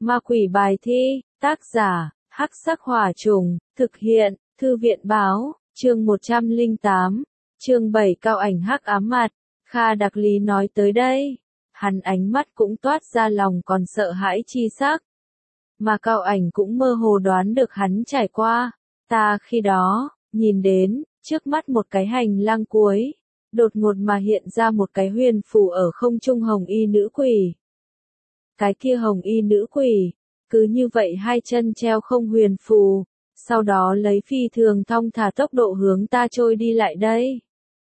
Ma quỷ bài thi, tác giả, Hắc Sắc Hỏa Trùng, thực hiện, Thư viện báo, chương 108, chương 7 Cao Ảnh hắc ám mặt. Kha Đặc Lý nói tới đây, hắn ánh mắt cũng toát ra lòng còn sợ hãi chi sắc. Mà Cao Ảnh cũng mơ hồ đoán được hắn trải qua. Ta khi đó, nhìn đến, trước mắt một cái hành lang cuối, đột ngột mà hiện ra một cái huyền phù ở không trung hồng y nữ quỷ. Cái kia hồng y nữ quỷ, cứ như vậy hai chân treo không huyền phù, sau đó lấy phi thường thong thả tốc độ hướng ta trôi đi lại đây.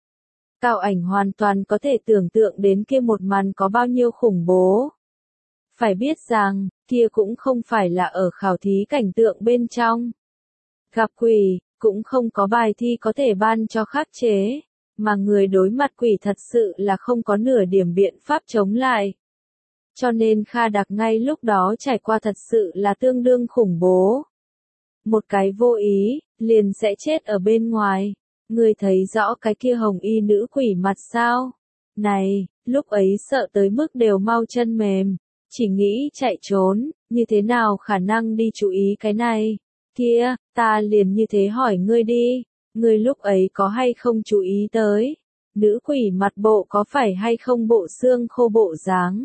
Cao Ảnh hoàn toàn có thể tưởng tượng đến kia một màn có bao nhiêu khủng bố. Phải biết rằng, kia cũng không phải là ở khảo thí cảnh tượng bên trong. Gặp quỷ, cũng không có bài thi có thể ban cho khắc chế, mà người đối mặt quỷ thật sự là không có nửa điểm biện pháp chống lại. Cho nên Kha Đặc ngay lúc đó trải qua thật sự là tương đương khủng bố. Một cái vô ý, liền sẽ chết ở bên ngoài. Người thấy rõ cái kia hồng y nữ quỷ mặt sao? Này, lúc ấy sợ tới mức đều mau chân mềm, chỉ nghĩ chạy trốn, như thế nào khả năng đi chú ý cái này? Kia, ta liền như thế hỏi ngươi đi, ngươi lúc ấy có hay không chú ý tới? Nữ quỷ mặt bộ có phải hay không bộ xương khô bộ dáng?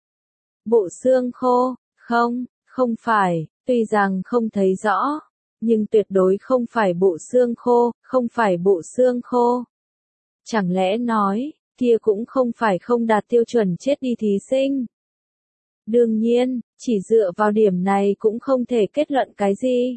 Bộ xương khô, không phải, tuy rằng không thấy rõ, nhưng tuyệt đối không phải bộ xương khô, không phải bộ xương khô. Chẳng lẽ nói, kia cũng không phải không đạt tiêu chuẩn chết đi thí sinh? Đương nhiên, chỉ dựa vào điểm này cũng không thể kết luận cái gì.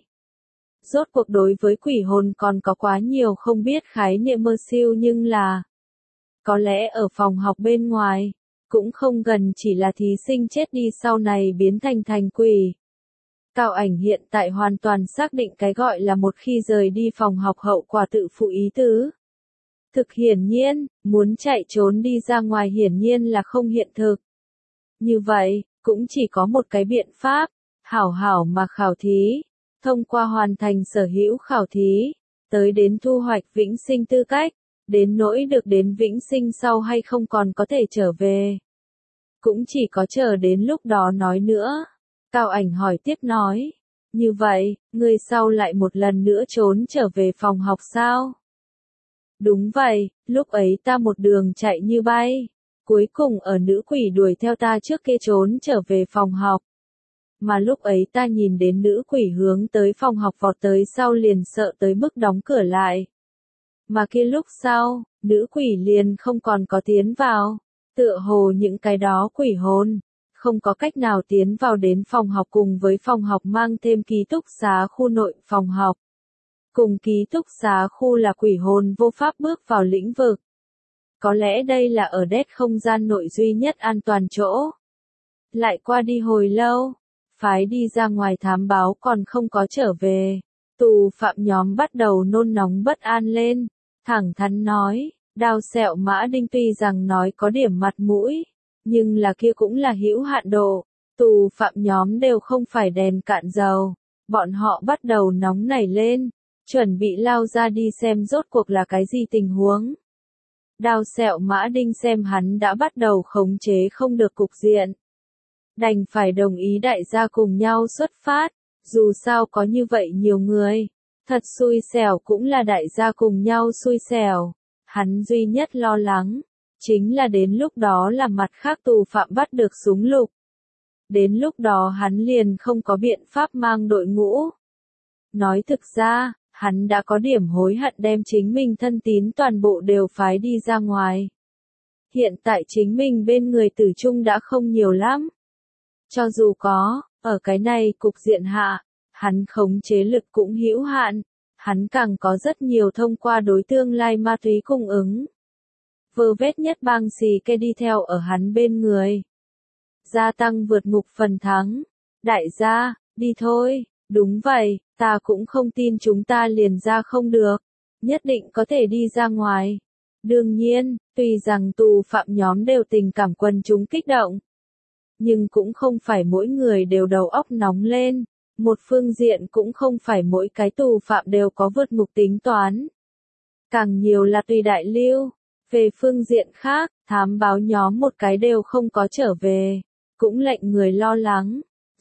Rốt cuộc đối với quỷ hồn còn có quá nhiều không biết khái niệm mơ siêu, nhưng là có lẽ ở phòng học bên ngoài, cũng không gần chỉ là thí sinh chết đi sau này biến thành quỷ. Cao Ảnh hiện tại hoàn toàn xác định cái gọi là một khi rời đi phòng học hậu quả tự phụ ý tứ. Thực hiển nhiên, muốn chạy trốn đi ra ngoài hiển nhiên là không hiện thực. Như vậy, cũng chỉ có một cái biện pháp, hảo hảo mà khảo thí, thông qua hoàn thành sở hữu khảo thí, tới đến thu hoạch vĩnh sinh tư cách, đến nỗi được đến vĩnh sinh sau hay không còn có thể trở về. Cũng chỉ có chờ đến lúc đó nói nữa. Cao Ảnh hỏi tiếp nói, như vậy, ngươi sau lại một lần nữa trốn trở về phòng học sao? Đúng vậy, lúc ấy ta một đường chạy như bay, cuối cùng ở nữ quỷ đuổi theo ta trước kia trốn trở về phòng học. Mà lúc ấy ta nhìn đến nữ quỷ hướng tới phòng học vọt tới sau liền sợ tới mức đóng cửa lại. Mà kia lúc sau, nữ quỷ liền không còn có tiến vào, tựa hồ những cái đó quỷ hồn, không có cách nào tiến vào đến phòng học cùng với phòng học mang thêm ký túc xá khu nội phòng học. Cùng ký túc xá khu là quỷ hồn vô pháp bước vào lĩnh vực. Có lẽ đây là ở đét không gian nội duy nhất an toàn chỗ. Lại qua đi hồi lâu, phái đi ra ngoài thám báo còn không có trở về. Tù phạm nhóm bắt đầu nôn nóng bất an lên, thẳng thắn nói, Đao Sẹo Mã Đinh tuy rằng nói có điểm mặt mũi, nhưng là kia cũng là hữu hạn độ. Tù phạm nhóm đều không phải đèn cạn dầu, bọn họ bắt đầu nóng nảy lên, chuẩn bị lao ra đi xem rốt cuộc là cái gì tình huống. Đao Sẹo Mã Đinh xem hắn đã bắt đầu khống chế không được cục diện, đành phải đồng ý đại gia cùng nhau xuất phát, dù sao có như vậy nhiều người, thật xui xẻo cũng là đại gia cùng nhau xui xẻo. Hắn duy nhất lo lắng, chính là đến lúc đó là mặt khác tù phạm bắt được súng lục. Đến lúc đó hắn liền không có biện pháp mang đội ngũ. Nói thực ra, hắn đã có điểm hối hận đem chính mình thân tín toàn bộ đều phái đi ra ngoài. Hiện tại chính mình bên người tử trung đã không nhiều lắm. Cho dù có, ở cái này cục diện hạ, hắn khống chế lực cũng hữu hạn, hắn càng có rất nhiều thông qua đối tương lai ma túy cung ứng. Vơ vét nhất bang xì ke đi theo ở hắn bên người. Gia tăng vượt ngục phần thắng. Đại gia, đi thôi, đúng vậy, ta cũng không tin chúng ta liền ra không được. Nhất định có thể đi ra ngoài. Đương nhiên, tuy rằng tù phạm nhóm đều tình cảm quần chúng kích động, nhưng cũng không phải mỗi người đều đầu óc nóng lên. Một phương diện cũng không phải mỗi cái tù phạm đều có vượt ngục tính toán. Càng nhiều là tùy đại lưu. Về phương diện khác, thám báo nhóm một cái đều không có trở về. Cũng lệnh người lo lắng.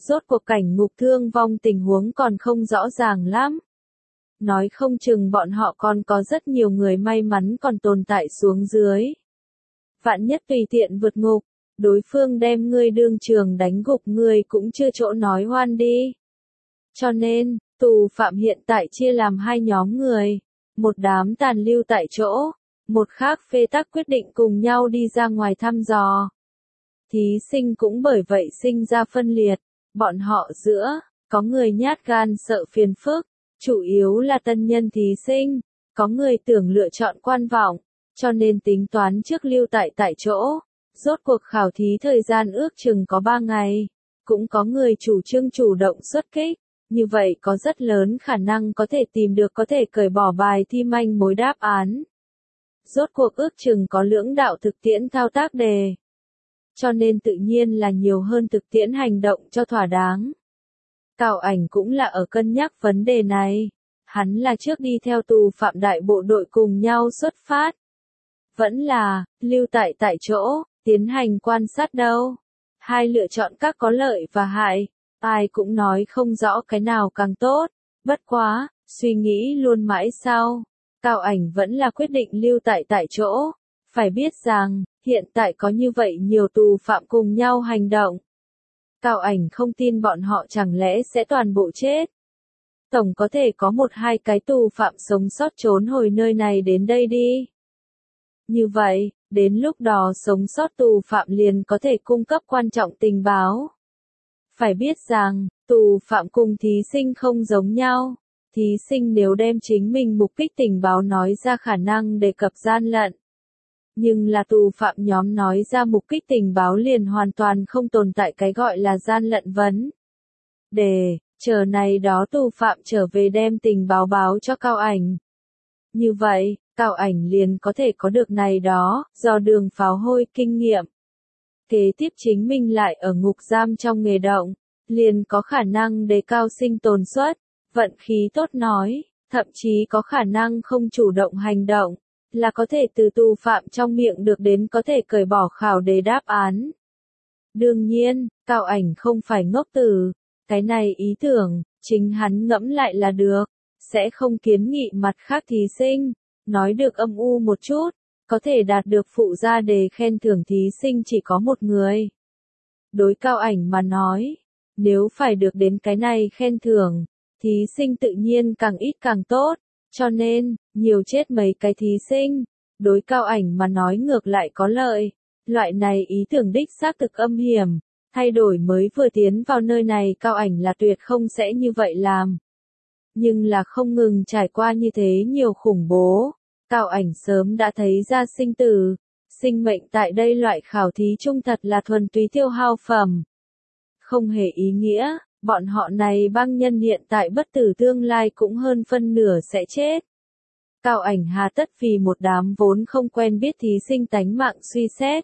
Rốt cuộc cảnh ngục thương vong tình huống còn không rõ ràng lắm. Nói không chừng bọn họ còn có rất nhiều người may mắn còn tồn tại xuống dưới. Vạn nhất tùy tiện vượt ngục, đối phương đem ngươi đương trường đánh gục ngươi cũng chưa chỗ nói hoan đi. Cho nên, tù phạm hiện tại chia làm hai nhóm người, một đám tàn lưu tại chỗ, một khác phê tắc quyết định cùng nhau đi ra ngoài thăm dò. Thí sinh cũng bởi vậy sinh ra phân liệt, bọn họ giữa, có người nhát gan sợ phiền phức, chủ yếu là tân nhân thí sinh, có người tưởng lựa chọn quan vọng, cho nên tính toán trước lưu tại chỗ. Rốt cuộc khảo thí thời gian ước chừng có 3 ngày, cũng có người chủ trương chủ động xuất kích, như vậy có rất lớn khả năng có thể tìm được có thể cởi bỏ bài thi manh mối đáp án. Rốt cuộc ước chừng có lưỡng đạo thực tiễn thao tác đề. Cho nên tự nhiên là nhiều hơn thực tiễn hành động cho thỏa đáng. Cao Ảnh cũng là ở cân nhắc vấn đề này. Hắn là trước đi theo tù phạm đại bộ đội cùng nhau xuất phát. Vẫn là, lưu tại chỗ, tiến hành quan sát đâu. Hai lựa chọn các có lợi và hại, ai cũng nói không rõ cái nào càng tốt. Bất quá, suy nghĩ luôn mãi sau. Cao Ảnh vẫn là quyết định lưu tại chỗ. Phải biết rằng, hiện tại có như vậy nhiều tù phạm cùng nhau hành động. Cao Ảnh không tin bọn họ chẳng lẽ sẽ toàn bộ chết. Tổng có thể có 1-2 cái tù phạm sống sót trốn hồi nơi này đến đây đi. Như vậy, đến lúc đó sống sót tù phạm liền có thể cung cấp quan trọng tình báo. Phải biết rằng, tù phạm cùng thí sinh không giống nhau. Thí sinh nếu đem chính mình mục đích tình báo nói ra khả năng đề cập gian lận. Nhưng là tù phạm nhóm nói ra mục đích tình báo liền hoàn toàn không tồn tại cái gọi là gian lận vấn. Chờ này đó tù phạm trở về đem tình báo báo cho Cao Ảnh. Như vậy, Cao Ảnh liền có thể có được này đó, do đường pháo hôi kinh nghiệm. Kế tiếp chính mình lại ở ngục giam trong nghề động, liền có khả năng đề cao sinh tồn suất, vận khí tốt nói, thậm chí có khả năng không chủ động hành động, là có thể từ tù phạm trong miệng được đến có thể cởi bỏ khảo đề đáp án. Đương nhiên, Cao Ảnh không phải ngốc tử, cái này ý tưởng, chính hắn ngẫm lại là được, sẽ không kiến nghị mặt khác thí sinh, nói được âm u một chút, có thể đạt được phụ gia đề khen thưởng thí sinh chỉ có một người. Đối Cao Ảnh mà nói, nếu phải được đến cái này khen thưởng, thí sinh tự nhiên càng ít càng tốt, cho nên, nhiều chết mấy cái thí sinh, đối Cao Ảnh mà nói ngược lại có lợi. Loại này ý tưởng đích xác thực âm hiểm, thay đổi mới vừa tiến vào nơi này Cao Ảnh là tuyệt không sẽ như vậy làm. Nhưng là không ngừng trải qua như thế nhiều khủng bố, Cao Ảnh sớm đã thấy ra sinh tử, sinh mệnh tại đây loại khảo thí chung thật là thuần túy tiêu hao phẩm. Không hề ý nghĩa, bọn họ này băng nhân hiện tại bất tử tương lai cũng hơn phân nửa sẽ chết. Cao Ảnh hà tất vì một đám vốn không quen biết thí sinh tánh mạng suy xét.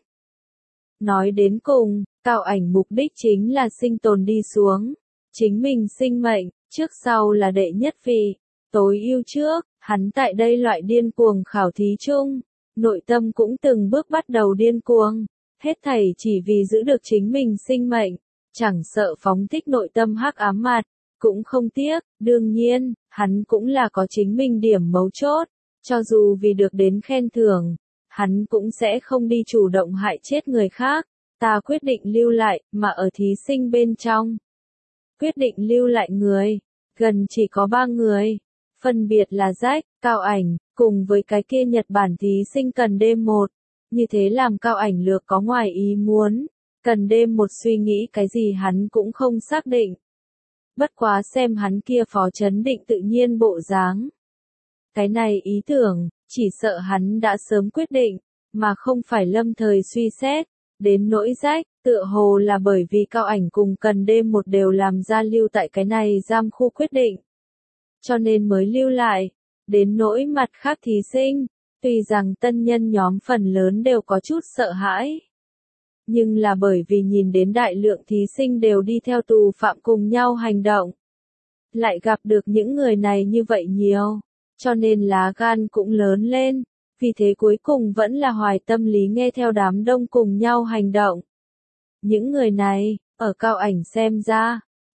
Nói đến cùng, Cao Ảnh mục đích chính là sinh tồn đi xuống. Chính mình sinh mệnh, trước sau là đệ nhất vị. Tối ưu trước, hắn tại đây loại điên cuồng khảo thí chung, nội tâm cũng từng bước bắt đầu điên cuồng. Hết thảy chỉ vì giữ được chính mình sinh mệnh, chẳng sợ phóng thích nội tâm hắc ám mặt, cũng không tiếc. Đương nhiên, hắn cũng là có chính mình điểm mấu chốt, cho dù vì được đến khen thưởng, hắn cũng sẽ không đi chủ động hại chết người khác. Ta quyết định lưu lại, mà ở thí sinh bên trong. Quyết định lưu lại người, gần chỉ có 3 người. Phân biệt là Jack, Cao Ảnh, cùng với cái kia Nhật Bản thí sinh Cần Đêm một. Như thế làm Cao Ảnh lược có ngoài ý muốn. Cần Đêm một suy nghĩ cái gì hắn cũng không xác định. Bất quá xem hắn kia phó chấn định tự nhiên bộ dáng. Cái này ý tưởng, chỉ sợ hắn đã sớm quyết định, mà không phải lâm thời suy xét. Đến nỗi Jack, tựa hồ là bởi vì Cao Ảnh cùng Cần Đêm một đều làm ra lưu tại cái này giam khu quyết định. Cho nên mới lưu lại. Đến nỗi mặt khác thí sinh, tuy rằng tân nhân nhóm phần lớn đều có chút sợ hãi. Nhưng là bởi vì nhìn đến đại lượng thí sinh đều đi theo tù phạm cùng nhau hành động. Lại gặp được những người này như vậy nhiều, cho nên lá gan cũng lớn lên. Vì thế cuối cùng vẫn là hoài tâm lý nghe theo đám đông cùng nhau hành động. Những người này, ở Cao Ảnh xem ra,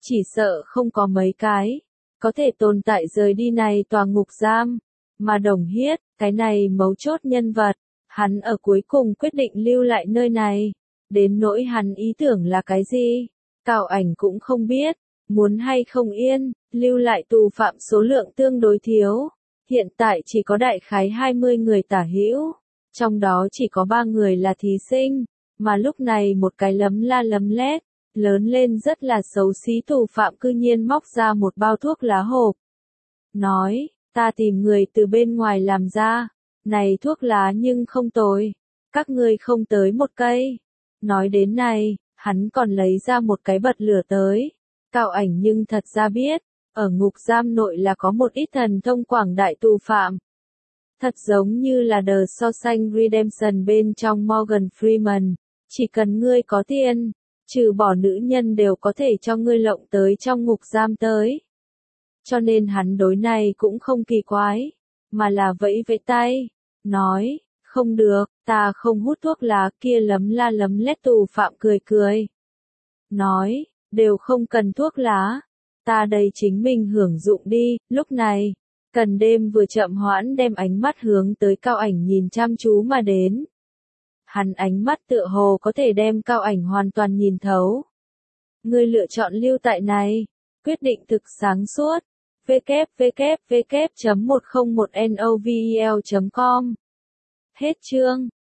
chỉ sợ không có mấy cái có thể tồn tại rời đi này tòa ngục giam, mà Đồng Hiết, cái này mấu chốt nhân vật, hắn ở cuối cùng quyết định lưu lại nơi này, đến nỗi hắn ý tưởng là cái gì, Cao Ảnh cũng không biết, muốn hay không yên, lưu lại tù phạm số lượng tương đối thiếu, hiện tại chỉ có đại khái 20 người tả hữu, trong đó chỉ có 3 người là thí sinh, mà lúc này một cái lấm la lấm lét, lớn lên rất là xấu xí tù phạm cư nhiên móc ra một bao thuốc lá hộp. Nói, ta tìm người từ bên ngoài làm ra, này thuốc lá nhưng không tồi, các ngươi không tới một cây. Nói đến này, hắn còn lấy ra một cái bật lửa tới. Cao Ảnh nhưng thật ra biết, ở ngục giam nội là có một ít thần thông quảng đại tù phạm. Thật giống như là The Shawshank Redemption bên trong Morgan Freeman, chỉ cần ngươi có tiền, trừ bỏ nữ nhân đều có thể cho ngươi lộng tới trong ngục giam tới. Cho nên hắn đối này cũng không kỳ quái, mà là vẫy vẫy tay, nói, không được, ta không hút thuốc lá. Kia lấm la lấm lét tù phạm cười cười. Nói, đều không cần thuốc lá, ta đây chính mình hưởng dụng đi. Lúc này, Cần Đêm vừa chậm hoãn đem ánh mắt hướng tới Cao Ảnh nhìn chăm chú mà đến. Hắn ánh mắt tựa hồ có thể đem Cao Ảnh hoàn toàn nhìn thấu. Ngươi lựa chọn lưu tại này, quyết định thực sáng suốt. www.101novel.com. Hết chương.